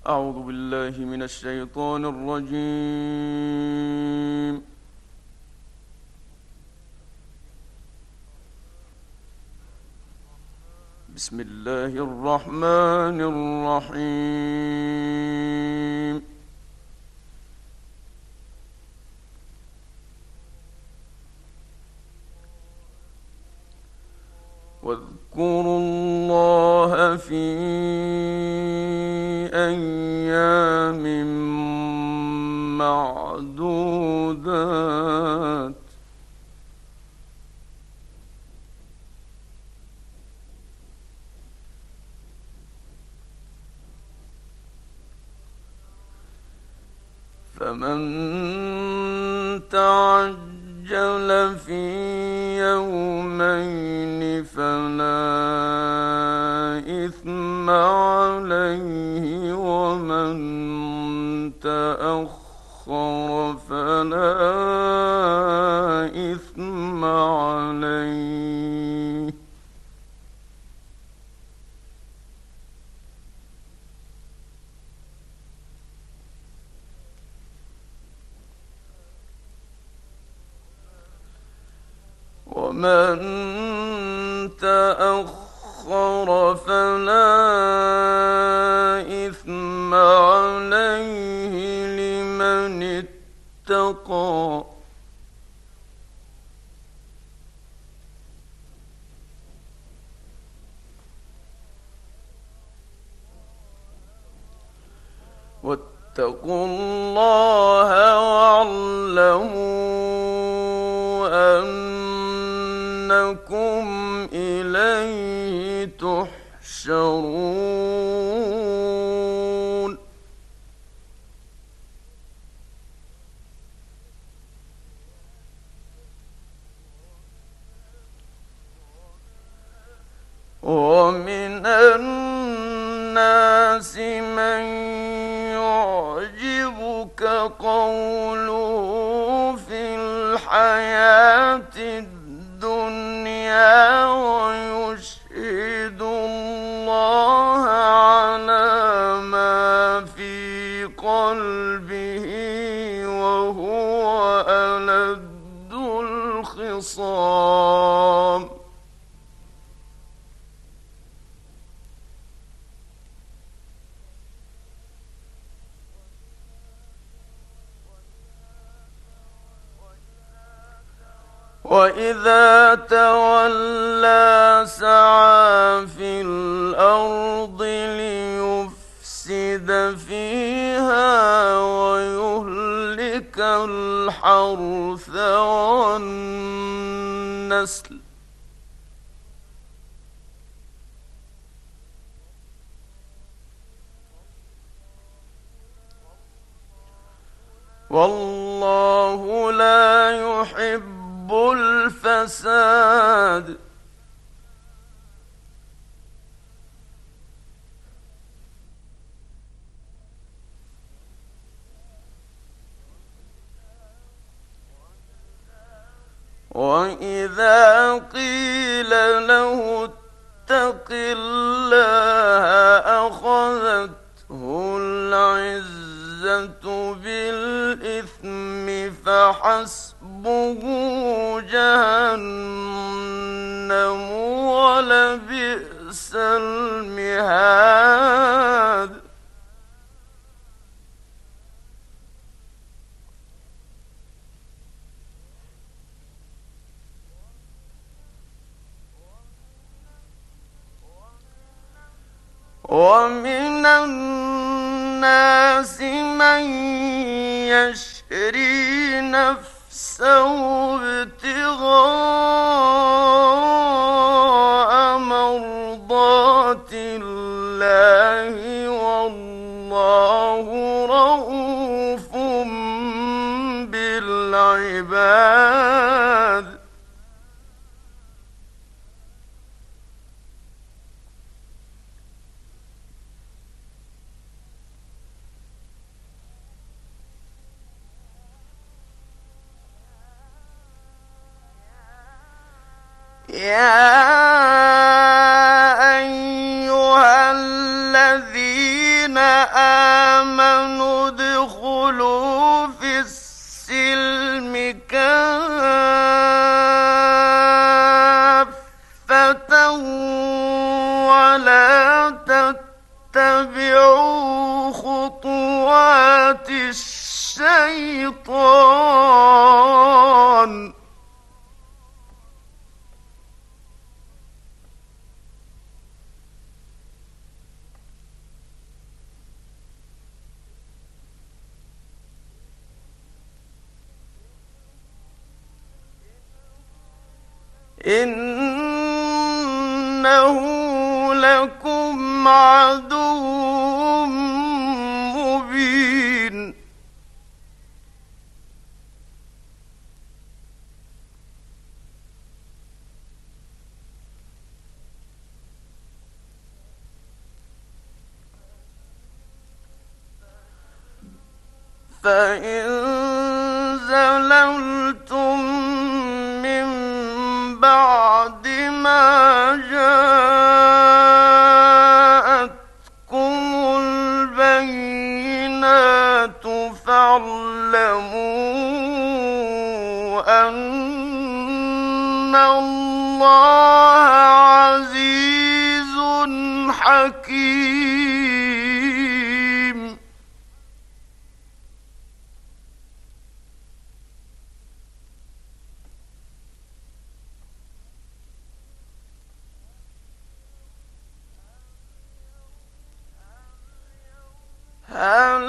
أعوذ بالله من الشيطان الرجيم. بسم الله الرحمن الرحيم. واذكروا الله في أيام معدودات. فمن تعجل في يومين فلا إثم عليه، ومن تأخر فلا إثم عليه. ومن تأخر فلا إثم عليه لمن اتقى. واتقوا الله واعلموا أنكم إليه تحشرون. ومن الناس من يعجبك قوله في الحياة الدنيا ويشهد الله على ما في قلبه وهو ألد الخصام. وإذا تولى سعى في الأرض ليفسد فيها ويهلك الحرث والنسل. والله لا يحب الفساد. وإذا قيل له اتق الله أخذته العزة بالإثم فحسبه جهنم ولبئس المهاد. ومن الناس من يشري نفسه ابتغاء مرضات الله والله رؤوف بالعباد. يا أيها الذين تتبعوا خطوات الشيطان إنه لكم عدو مبين فإن زللتم من بعد ما جاءتكم البينات فاعلموا أن الله عزيز حكيم هل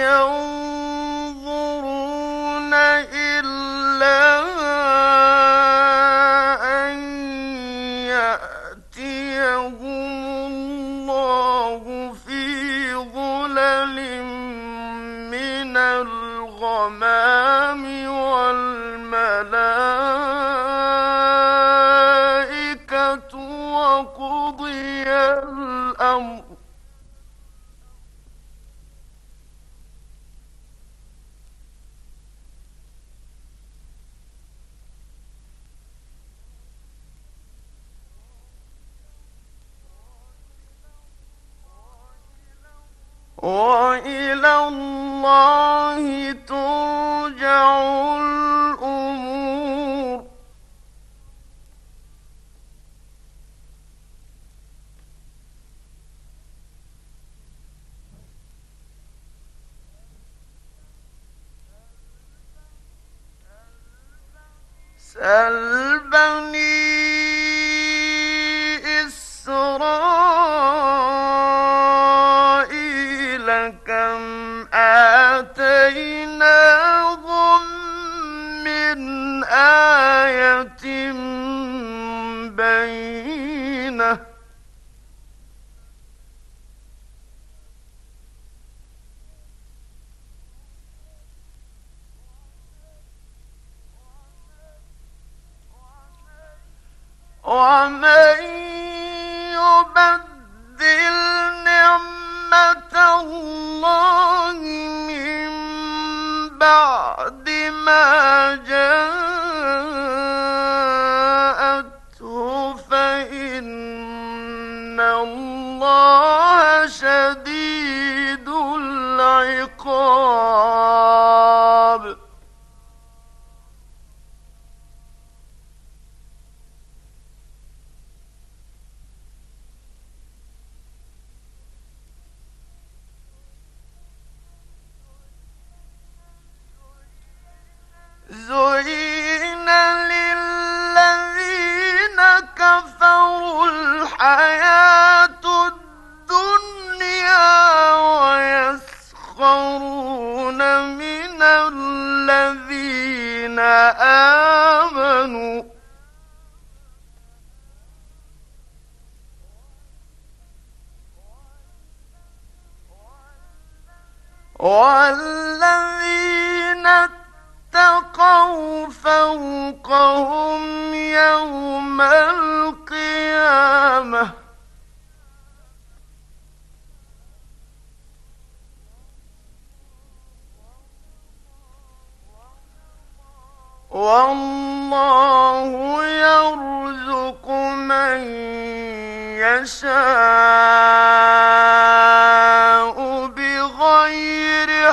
ينظرون إلا أن يأتيهم الله في ظلل من الغمام والملائكة وقضي الأمر وإلى الله ترجع الأمور سل بني إسرائيل كم آتيناهم من آية بينة ومن يبدل نعمة الله من بعد ما جاءته فإن الله شديد العقاب زين للذين كفروا الحياة الدنيا ويسخرون من الذين آمنوا والذين اتقوا فوقهم يوم القيامة والله يرزق من يشاء بغير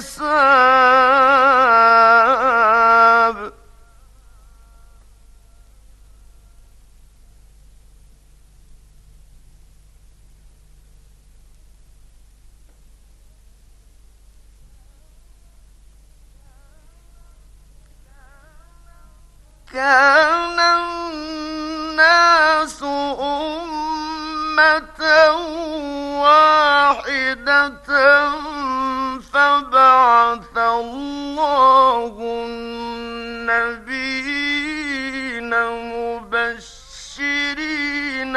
حساب كان الناس أمة واحدة فبعث الله النبيين مبشرين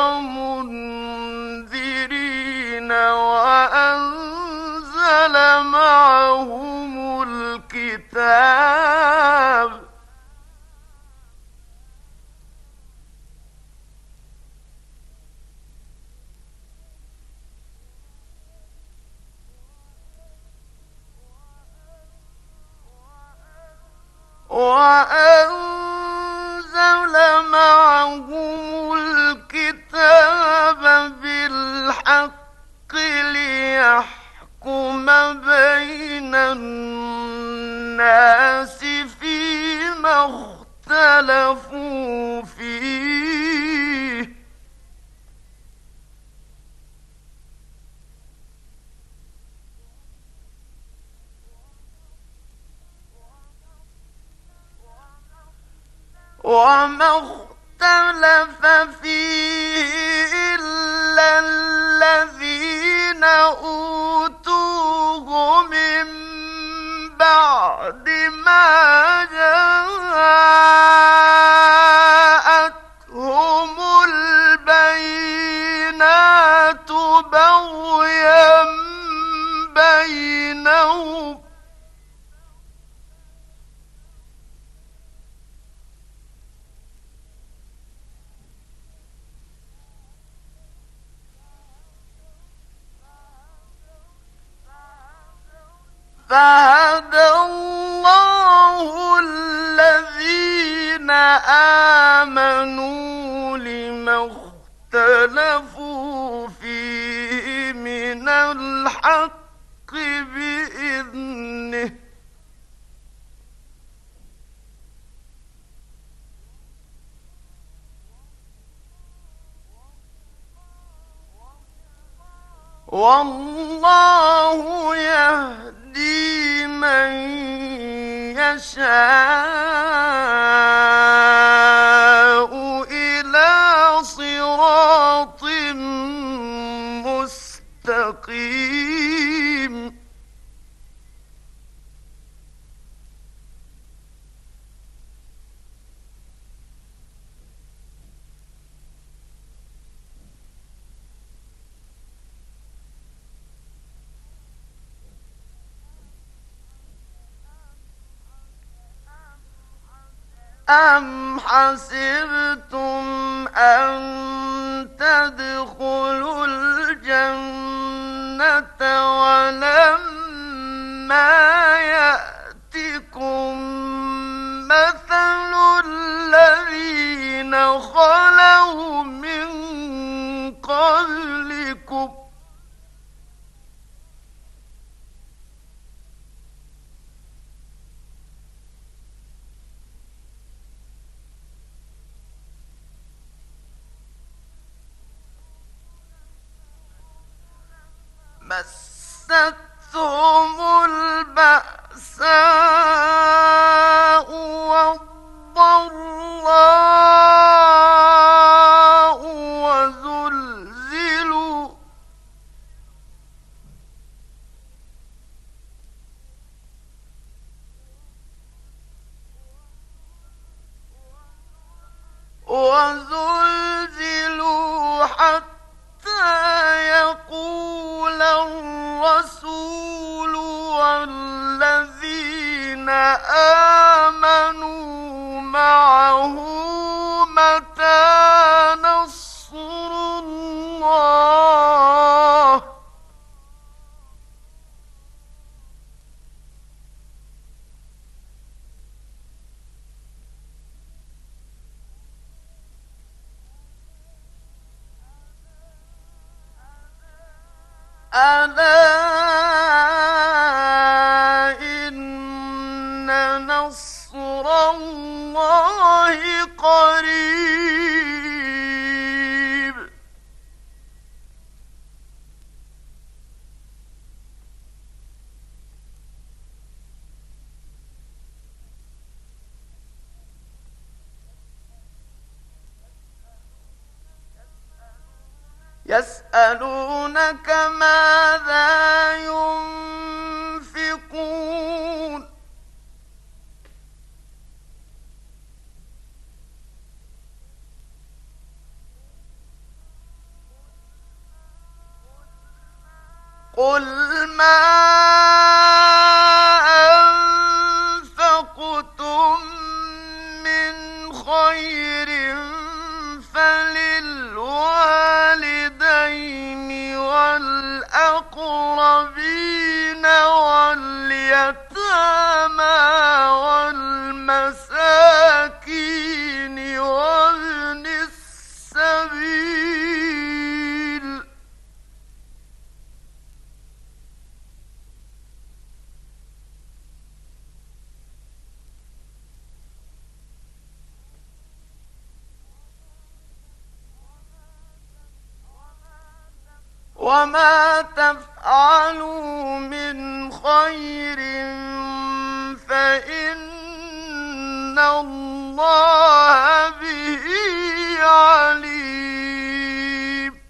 ومنذرين وأنزل معهم الكتاب بالحق ليحكم بين الناس فيما اختلفوا فيه وما اختلف فيه إلا الذين أوتوه من بعد ما جاءتهم البينات بغيا بينهم فهدى الله الذين آمنوا لما اختلفوا فيه من الحق بإذنه والله يهدي من يشاء إلى صراط مستقيم أم حسبتم أن تدخلوا الجنة ولما يأتكم مثل الذين خلوا من قبلكم مستهم البأساء والضراء وزلزلوا حتى يقول الرسول والذين آمنوا معه متى نصر الله ألا إن نصر الله قريب يسألونك ماذا ينفقون قل ما أنفقتم من خير فللوالدين والأقربين واليتامى والمساكين وابن السبيل وما تفعلوا من خير فإن الله به عليم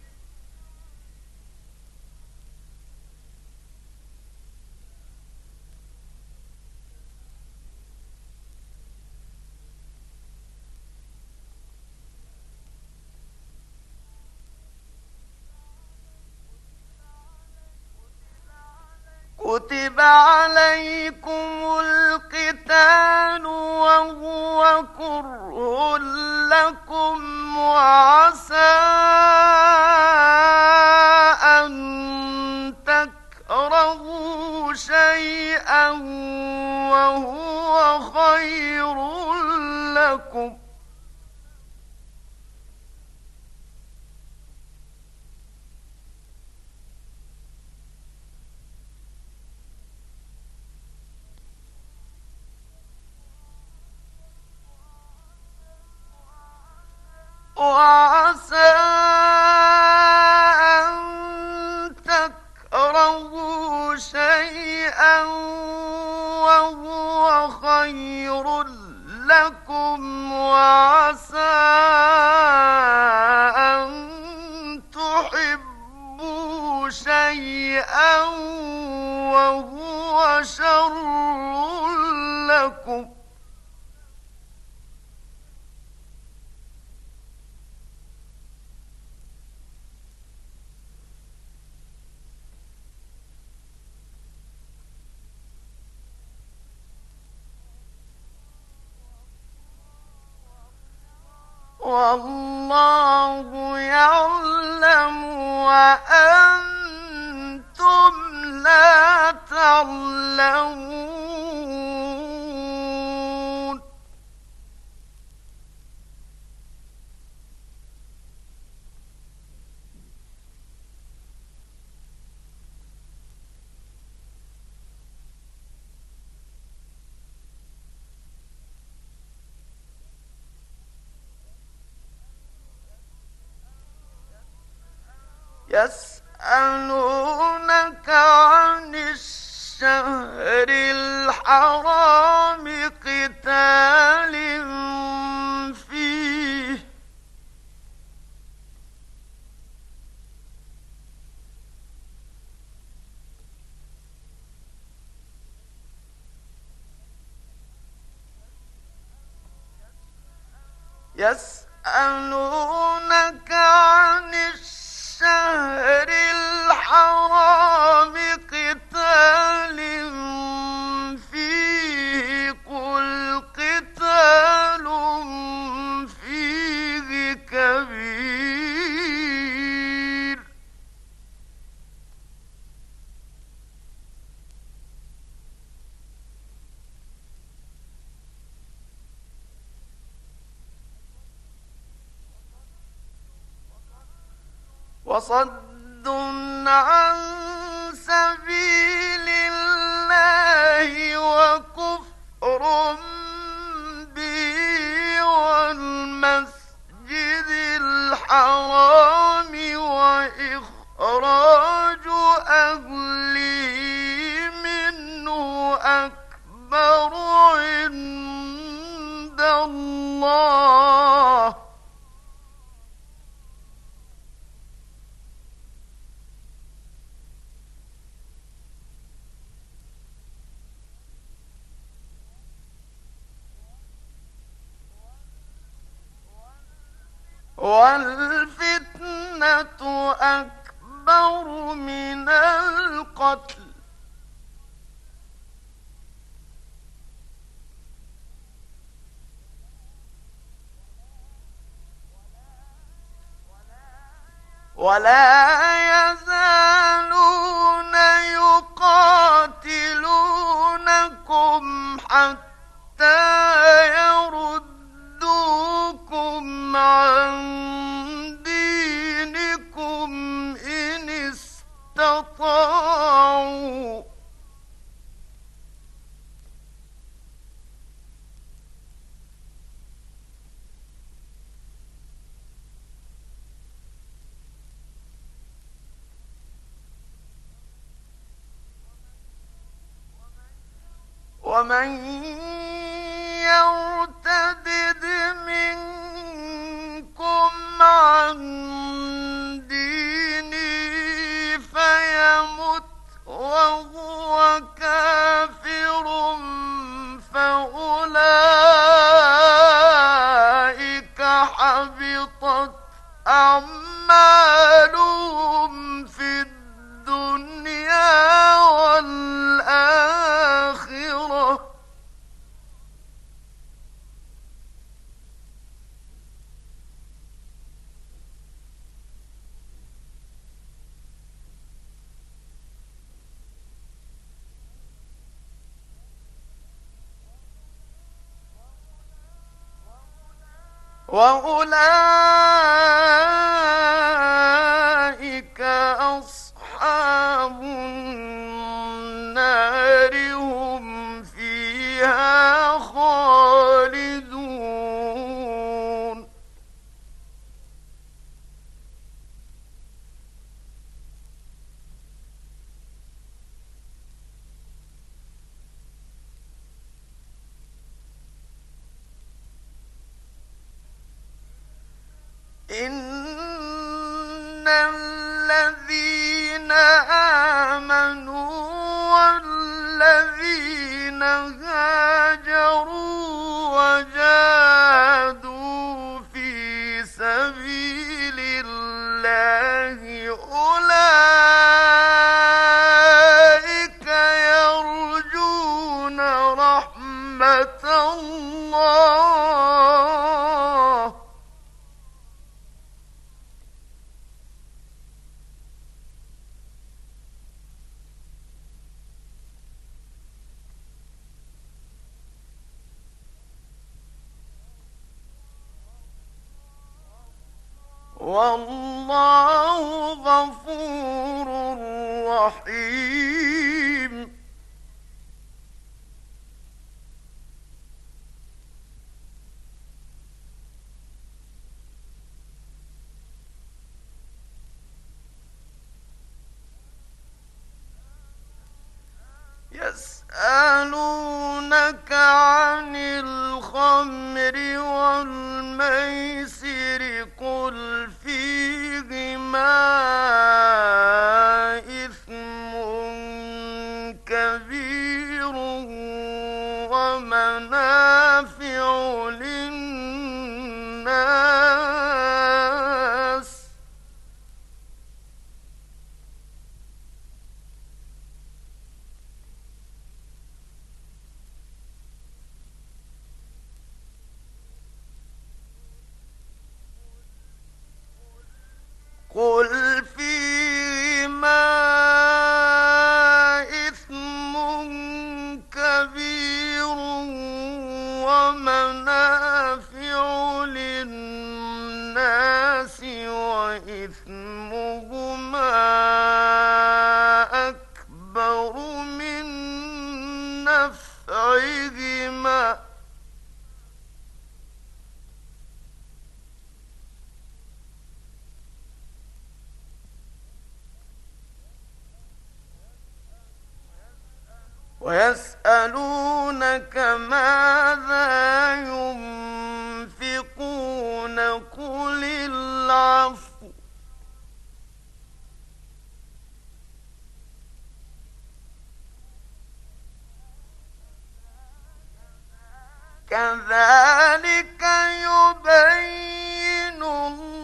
كتب عليكم القتال وهو كره لكم وعسى أن تكرهوا شيئا وهو خير لكم وعسى أن تكرهوا شيئا وهو خير لكم وعسى أن تحبوا شيئا وهو شر لكم والله يعلم وأنتم لا تعلمون يسألونك عن الشهر الحرام قتال فيه يسألونك عن الشهر الحرام قتال فيه قل قتال فيه كبير وصد عن سبيل الله وكفر به والمسجد الحرام وإخراج أهله منه أكبر عند الله. الله. والفتنة أكبر من القتل ولا يزالون يقاتلونكم حتى يردوكم عن دينكم إن استطاعوا ومن يرتدد منكم عن دينه فيمت وهو كافر فأولئك حبطت أعمالهم في الدنيا والآخرة وأولئك أصحاب النار هم فيها خالدون إن الذين آمنوا والذين هاجروا وجاهدوا في سبيل الله أولئك يرجون رحمة الله والله غفور رحيم يسألونك عن الخمر والميسر قل فيهما إثم كبير ومنافع للناس قل فيهما إثم كبير ومنافع للناس وإثمهما أكبر من نفعهما ويسألونك ماذا ينفقون قل العفو كذلك يبين الله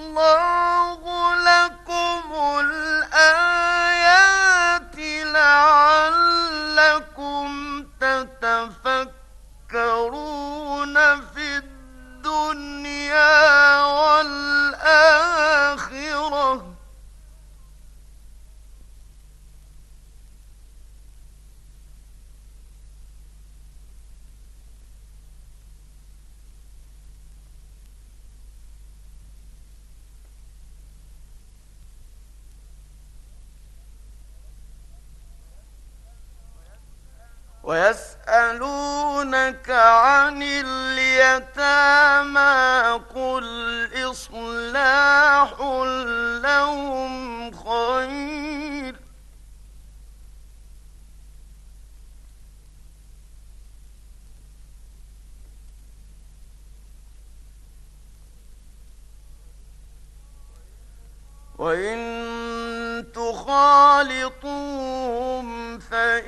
ويسألونك عن اليتامى قل إصلاح لهم خير وإن تخالطوهم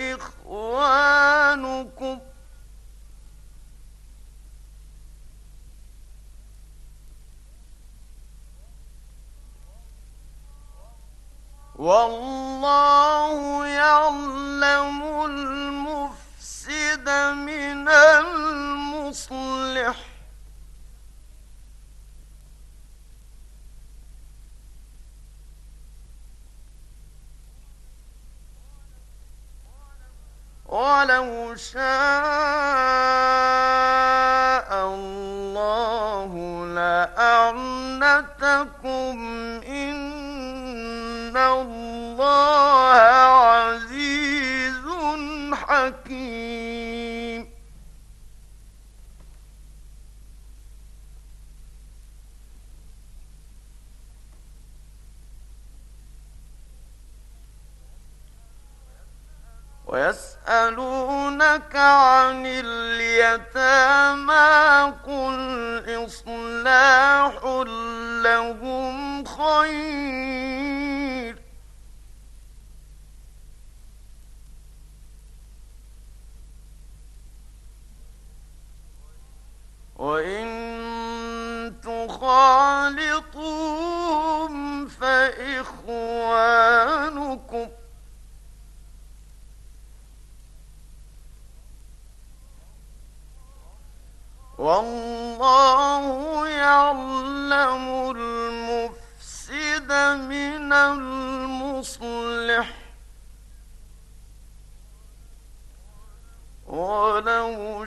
فإخوانكم والله يعلم المفسد من المصلح ولو شاء الله لأعنتكم إن الله عزيز حكيم ويسألونك عن اليتامى قل إصلاح لهم خير وإن تخالطوهم فإخوانكم والله يعلم المفسد من المصلح ولو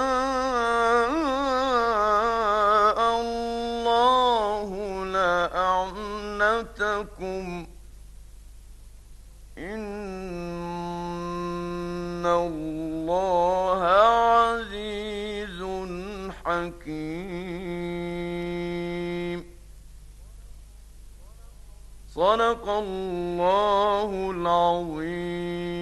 شاء الله لأعنتكم إن الله عزيز حكيم صدق الله العظيم